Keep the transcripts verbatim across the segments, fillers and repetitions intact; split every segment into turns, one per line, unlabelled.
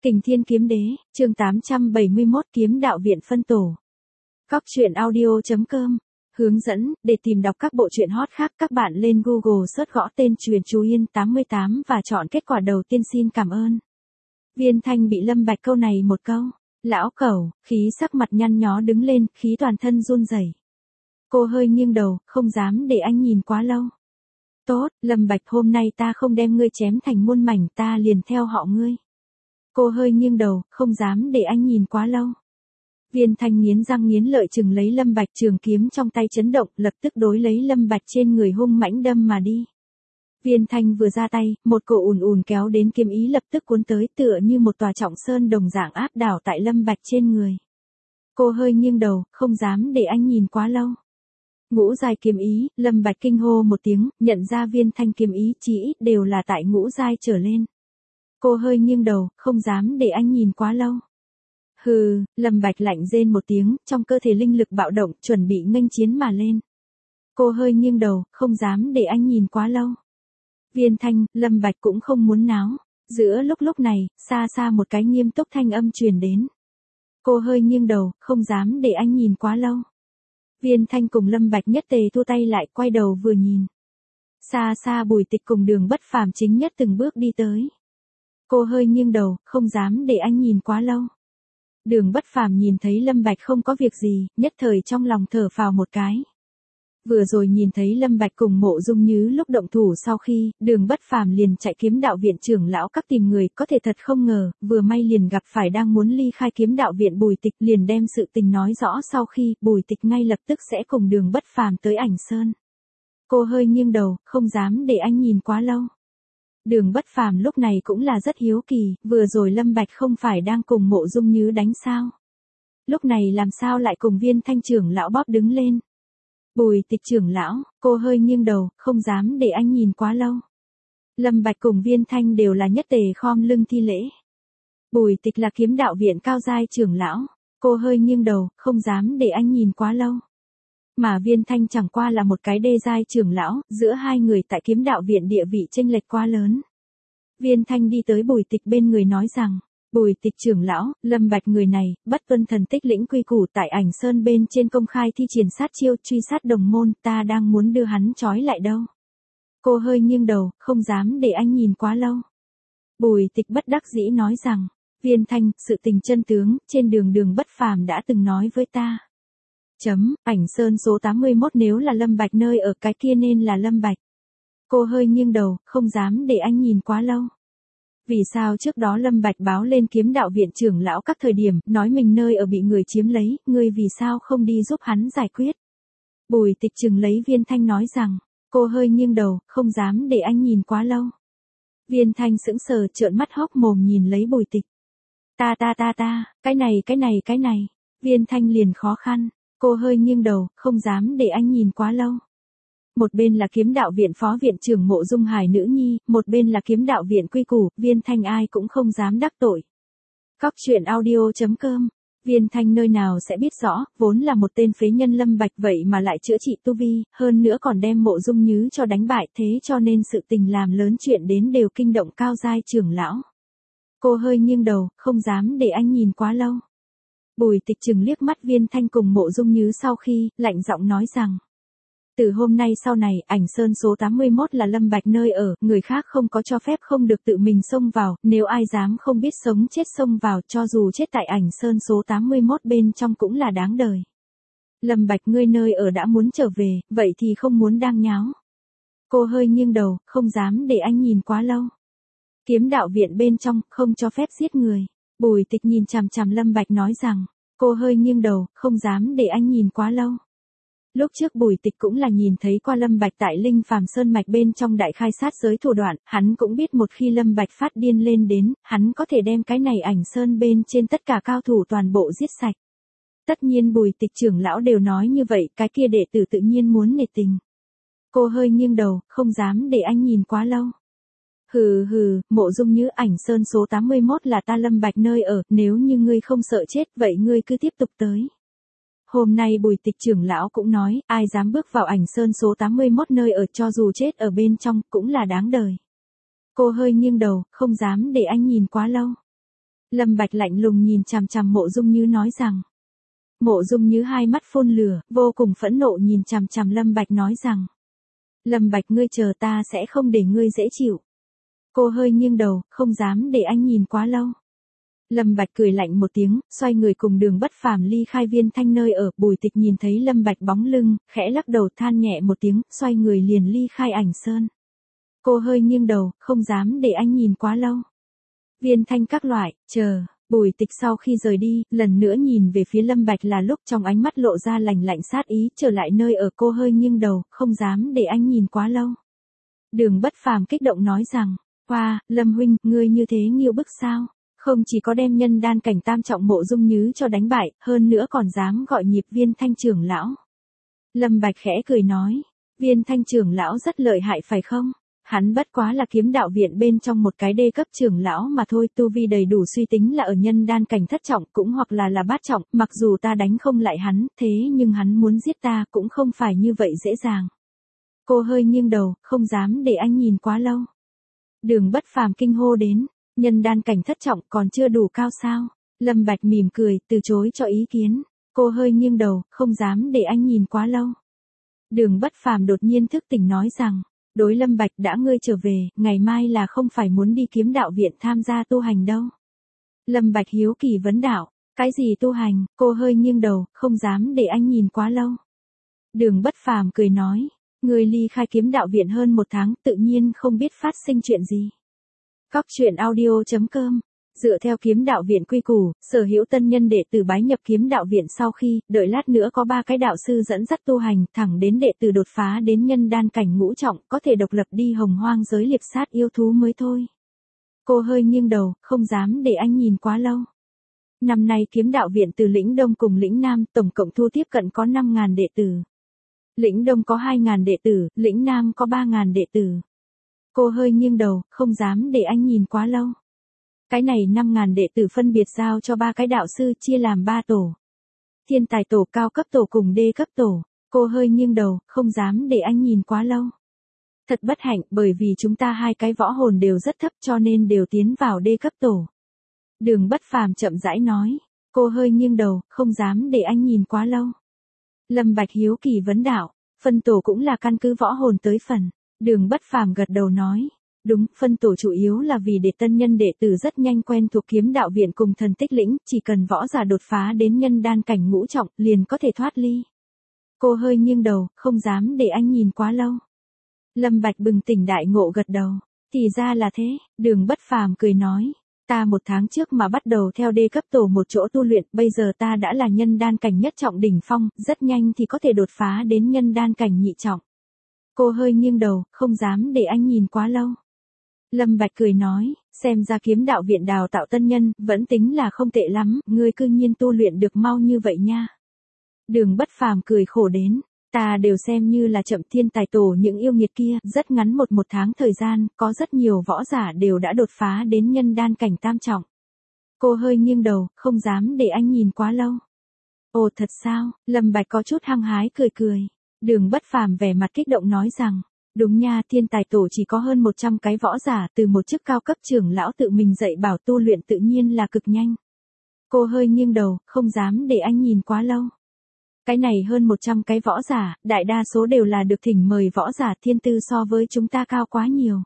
Kình Thiên Kiếm Đế, chương tám trăm bảy mươi mốt Kiếm Đạo Viện phân tổ. Cóc truyện audio chấm com. Hướng dẫn, để tìm đọc các bộ truyện hot khác các bạn lên Google search gõ tên Truyện Chú Yên tám mươi tám và chọn kết quả đầu tiên xin cảm ơn. Viên Thanh bị Lâm Bạch câu này một câu. Lão cẩu, khí sắc mặt nhăn nhó đứng lên, khí toàn thân run rẩy. Cô hơi nghiêng đầu, không dám để anh nhìn quá lâu. Tốt, Lâm Bạch hôm nay ta không đem ngươi chém thành muôn mảnh ta liền theo họ ngươi. Cô hơi nghiêng đầu, không dám để anh nhìn quá lâu. Viên Thanh nghiến răng nghiến lợi chừng lấy Lâm Bạch, trường kiếm trong tay chấn động, lập tức đối lấy Lâm Bạch trên người hung mãnh đâm mà đi. Viên Thanh vừa ra tay, một cổ ùn ùn kéo đến kiếm ý lập tức cuốn tới, tựa như một tòa trọng sơn đồng dạng áp đảo tại Lâm Bạch trên người. Cô hơi nghiêng đầu, không dám để anh nhìn quá lâu. Ngũ giai kiếm ý, Lâm Bạch kinh hô một tiếng, nhận ra Viên Thanh kiếm ý chỉ ít đều là tại ngũ giai trở lên. Cô hơi nghiêng đầu, không dám để anh nhìn quá lâu. Hừ, Lâm Bạch lạnh rên một tiếng, trong cơ thể linh lực bạo động, chuẩn bị nghênh chiến mà lên. Cô hơi nghiêng đầu, không dám để anh nhìn quá lâu. Viên Thanh, Lâm Bạch cũng không muốn náo. Giữa lúc lúc này, xa xa một cái nghiêm túc thanh âm truyền đến. Cô hơi nghiêng đầu, không dám để anh nhìn quá lâu. Viên Thanh cùng Lâm Bạch nhất tề thu tay lại, quay đầu vừa nhìn. Xa xa Bùi Tịch cùng Đường Bất Phàm chính nhất từng bước đi tới. Cô hơi nghiêng đầu, không dám để anh nhìn quá lâu. Đường Bất Phàm nhìn thấy Lâm Bạch không có việc gì, nhất thời trong lòng thở phào một cái. Vừa rồi nhìn thấy Lâm Bạch cùng Mộ Dung Nhứ lúc động thủ sau khi, Đường Bất Phàm liền chạy Kiếm Đạo Viện trưởng lão các tìm người, có thể thật không ngờ, vừa may liền gặp phải đang muốn ly khai Kiếm Đạo Viện Bùi Tịch, liền đem sự tình nói rõ sau khi, Bùi Tịch ngay lập tức sẽ cùng Đường Bất Phàm tới Ảnh Sơn. Cô hơi nghiêng đầu, không dám để anh nhìn quá lâu. Đường Bất Phàm lúc này cũng là rất hiếu kỳ, vừa rồi Lâm Bạch không phải đang cùng Mộ Dung Nhứ đánh sao? Lúc này làm sao lại cùng Viên Thanh trưởng lão bóp đứng lên? Bùi Tịch trưởng lão, cô hơi nghiêng đầu, không dám để anh nhìn quá lâu. Lâm Bạch cùng Viên Thanh đều là nhất tề khom lưng thi lễ. Bùi Tịch là Kiếm Đạo Viện cao giai trưởng lão, cô hơi nghiêng đầu, không dám để anh nhìn quá lâu. Mà Viên Thanh chẳng qua là một cái đê giai trưởng lão, giữa hai người tại Kiếm Đạo Viện địa vị chênh lệch quá lớn. Viên Thanh đi tới Bùi Tịch bên người nói rằng, Bùi Tịch trưởng lão, Lâm Bạch người này, bất tuân thần tích lĩnh quy củ tại Ảnh Sơn bên trên công khai thi triển sát chiêu truy sát đồng môn, ta đang muốn đưa hắn trói lại đâu. Cô hơi nghiêng đầu, không dám để anh nhìn quá lâu. Bùi Tịch bất đắc dĩ nói rằng, Viên Thanh, sự tình chân tướng, trên đường Đường Bất Phàm đã từng nói với ta. Chấm, Ảnh Sơn số tám mươi mốt nếu là Lâm Bạch nơi ở cái kia nên là Lâm Bạch. Cô hơi nghiêng đầu, không dám để anh nhìn quá lâu. Vì sao trước đó Lâm Bạch báo lên Kiếm Đạo Viện trưởng lão các thời điểm, nói mình nơi ở bị người chiếm lấy, ngươi vì sao không đi giúp hắn giải quyết? Bùi Tịch chừng lấy Viên Thanh nói rằng, cô hơi nghiêng đầu, không dám để anh nhìn quá lâu. Viên Thanh sững sờ trợn mắt hốc mồm nhìn lấy Bùi Tịch. Ta ta ta ta, cái này cái này cái này, Viên Thanh liền khó khăn. Cô hơi nghiêng đầu, không dám để anh nhìn quá lâu. Một bên là Kiếm Đạo Viện phó viện trưởng Mộ Dung Hải nữ nhi, một bên là Kiếm Đạo Viện quy củ, Viên Thanh ai cũng không dám đắc tội. Cóc truyện audio chấm com. Viên Thanh nơi nào sẽ biết rõ, vốn là một tên phế nhân Lâm Bạch vậy mà lại chữa trị tu vi, hơn nữa còn đem Mộ Dung Nhứ cho đánh bại, thế cho nên sự tình làm lớn chuyện đến đều kinh động cao giai trưởng lão. Cô hơi nghiêng đầu, không dám để anh nhìn quá lâu. Bùi Tịch chừng liếc mắt Viên Thanh cùng Mộ Dung Nhứ sau khi, lạnh giọng nói rằng, từ hôm nay sau này, Ảnh Sơn số tám mươi mốt là Lâm Bạch nơi ở, người khác không có cho phép không được tự mình xông vào, nếu ai dám không biết sống chết xông vào, cho dù chết tại Ảnh Sơn số tám mươi mốt bên trong cũng là đáng đời. Lâm Bạch ngươi nơi ở đã muốn trở về, vậy thì không muốn đang nháo. Cô hơi nghiêng đầu, không dám để anh nhìn quá lâu. Kiếm Đạo Viện bên trong, không cho phép giết người. Bùi Tịch nhìn chằm chằm Lâm Bạch nói rằng, cô hơi nghiêng đầu, không dám để anh nhìn quá lâu. Lúc trước Bùi Tịch cũng là nhìn thấy qua Lâm Bạch tại Linh Phàm Sơn mạch bên trong đại khai sát giới thủ đoạn, hắn cũng biết một khi Lâm Bạch phát điên lên đến, hắn có thể đem cái này Ảnh Sơn bên trên tất cả cao thủ toàn bộ giết sạch. Tất nhiên Bùi Tịch trưởng lão đều nói như vậy, cái kia đệ tử tự nhiên muốn nể tình. Cô hơi nghiêng đầu, không dám để anh nhìn quá lâu. Hừ hừ, Mộ Dung Nhứ Ảnh Sơn số tám mươi mốt là ta Lâm Bạch nơi ở, nếu như ngươi không sợ chết, vậy ngươi cứ tiếp tục tới. Hôm nay Bùi Tịch trưởng lão cũng nói, ai dám bước vào Ảnh Sơn số tám mươi mốt nơi ở cho dù chết ở bên trong, cũng là đáng đời. Cô hơi nghiêng đầu, không dám để anh nhìn quá lâu. Lâm Bạch lạnh lùng nhìn chằm chằm Mộ Dung Như nói rằng. Mộ Dung Như hai mắt phun lửa, vô cùng phẫn nộ nhìn chằm chằm Lâm Bạch nói rằng. Lâm Bạch ngươi chờ ta sẽ không để ngươi dễ chịu. Cô hơi nghiêng đầu, không dám để anh nhìn quá lâu. Lâm Bạch cười lạnh một tiếng, xoay người cùng Đường Bất Phàm ly khai Viên Thanh nơi ở. Bùi Tịch nhìn thấy Lâm Bạch bóng lưng, khẽ lắc đầu than nhẹ một tiếng, xoay người liền ly khai Ảnh Sơn. Cô hơi nghiêng đầu, không dám để anh nhìn quá lâu. Viên Thanh các loại, chờ. Bùi Tịch sau khi rời đi, lần nữa nhìn về phía Lâm Bạch là lúc trong ánh mắt lộ ra lạnh lạnh sát ý, trở lại nơi ở. Cô hơi nghiêng đầu, không dám để anh nhìn quá lâu. Đường Bất Phàm kích động nói rằng, "Wow, Lâm huynh, ngươi như thế nghiêu bức sao? Không chỉ có đem nhân đan cảnh tam trọng Mộ Dung Như cho đánh bại, hơn nữa còn dám gọi nhịp Viên Thanh trưởng lão." Lâm Bạch khẽ cười nói, "Viên Thanh trưởng lão rất lợi hại phải không? Hắn bất quá là kiếm đạo viện bên trong một cái đê cấp trưởng lão mà thôi, tu vi đầy đủ suy tính là ở nhân đan cảnh thất trọng cũng hoặc là là bát trọng, mặc dù ta đánh không lại hắn, thế nhưng hắn muốn giết ta cũng không phải như vậy dễ dàng." Cô hơi nghiêng đầu, không dám để anh nhìn quá lâu. Đường Bất Phàm kinh hô đến, nhân đan cảnh thất trọng còn chưa đủ cao sao? Lâm Bạch mỉm cười, từ chối cho ý kiến. Cô hơi nghiêng đầu, không dám để anh nhìn quá lâu. Đường Bất Phàm đột nhiên thức tỉnh nói rằng, đối Lâm Bạch đã ngươi trở về, ngày mai là không phải muốn đi kiếm đạo viện tham gia tu hành đâu. Lâm Bạch hiếu kỳ vấn đạo, cái gì tu hành? Cô hơi nghiêng đầu, không dám để anh nhìn quá lâu. Đường Bất Phàm cười nói, ngươi ly khai kiếm đạo viện hơn một tháng, tự nhiên không biết phát sinh chuyện gì. Cóc truyện audio chấm com. Dựa theo kiếm đạo viện quy củ, sở hữu tân nhân đệ tử bái nhập kiếm đạo viện sau khi, đợi lát nữa có ba cái đạo sư dẫn dắt tu hành, thẳng đến đệ tử đột phá đến nhân đan cảnh ngũ trọng, có thể độc lập đi hồng hoang giới liệp sát yêu thú mới thôi. Cô hơi nghiêng đầu, không dám để anh nhìn quá lâu. Năm nay kiếm đạo viện từ lĩnh Đông cùng lĩnh Nam, tổng cộng thu tiếp cận có năm nghìn đệ tử. Lĩnh Đông có hai nghìn đệ tử, lĩnh Nam có ba nghìn đệ tử. Cô hơi nghiêng đầu, không dám để anh nhìn quá lâu. Cái này năm nghìn đệ tử phân biệt giao cho ba cái đạo sư chia làm ba tổ. Thiên tài tổ, cao cấp tổ cùng đê cấp tổ. Cô hơi nghiêng đầu, không dám để anh nhìn quá lâu. Thật bất hạnh, bởi vì chúng ta hai cái võ hồn đều rất thấp cho nên đều tiến vào đê cấp tổ. Đường Bất Phàm chậm rãi nói. Cô hơi nghiêng đầu, không dám để anh nhìn quá lâu. Lâm Bạch hiếu kỳ vấn đạo, phân tổ cũng là căn cứ võ hồn tới phần. Đường Bất Phàm gật đầu nói, đúng, phân tổ chủ yếu là vì để tân nhân đệ tử rất nhanh quen thuộc kiếm đạo viện cùng thần tích lĩnh, chỉ cần võ giả đột phá đến nhân đan cảnh ngũ trọng, liền có thể thoát ly. Cô hơi nghiêng đầu, không dám để anh nhìn quá lâu. Lâm Bạch bừng tỉnh đại ngộ gật đầu, thì ra là thế. Đường Bất Phàm cười nói, ta một tháng trước mà bắt đầu theo đê cấp tổ một chỗ tu luyện, bây giờ ta đã là nhân đan cảnh nhất trọng đỉnh phong, rất nhanh thì có thể đột phá đến nhân đan cảnh nhị trọng. Cô hơi nghiêng đầu, không dám để anh nhìn quá lâu. Lâm Bạch cười nói, xem ra kiếm đạo viện đào tạo tân nhân, vẫn tính là không tệ lắm, ngươi cư nhiên tu luyện được mau như vậy nha. Đường Bất Phàm cười khổ đến, ta đều xem như là chậm thiên tài tổ những yêu nghiệt kia, rất ngắn một một tháng thời gian, có rất nhiều võ giả đều đã đột phá đến nhân đan cảnh tam trọng. Cô hơi nghiêng đầu, không dám để anh nhìn quá lâu. Ồ thật sao? Lâm Bạch có chút hăng hái cười cười. Đường Bất Phàm vẻ mặt kích động nói rằng, đúng nha, thiên tài tổ chỉ có hơn một trăm cái võ giả, từ một chức cao cấp trưởng lão tự mình dạy bảo tu luyện tự nhiên là cực nhanh. Cô hơi nghiêng đầu, không dám để anh nhìn quá lâu. Cái này hơn một trăm cái võ giả, đại đa số đều là được thỉnh mời võ giả thiên tư so với chúng ta cao quá nhiều.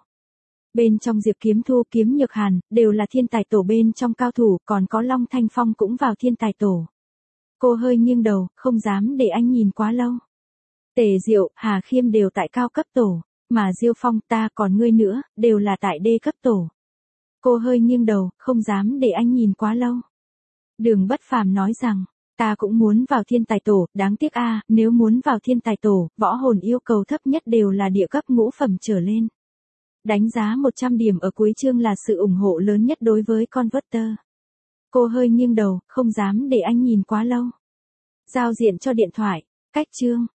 Bên trong Diệp Kiếm Thu, Kiếm Nhược Hàn, đều là thiên tài tổ bên trong cao thủ, còn có Long Thanh Phong cũng vào thiên tài tổ. Cô hơi nghiêng đầu, không dám để anh nhìn quá lâu. Tề Diệu, Hà Khiêm đều tại cao cấp tổ, mà Diêu Phong, ta còn ngươi nữa, đều là tại đê cấp tổ. Cô hơi nghiêng đầu, không dám để anh nhìn quá lâu. Đường Bất Phàm nói rằng, ta cũng muốn vào thiên tài tổ, đáng tiếc a, nếu muốn vào thiên tài tổ, võ hồn yêu cầu thấp nhất đều là địa cấp ngũ phẩm trở lên. Đánh giá một trăm điểm ở cuối chương là sự ủng hộ lớn nhất đối với Converter. Cô hơi nghiêng đầu, không dám để anh nhìn quá lâu. Giao diện cho điện thoại, cách chương.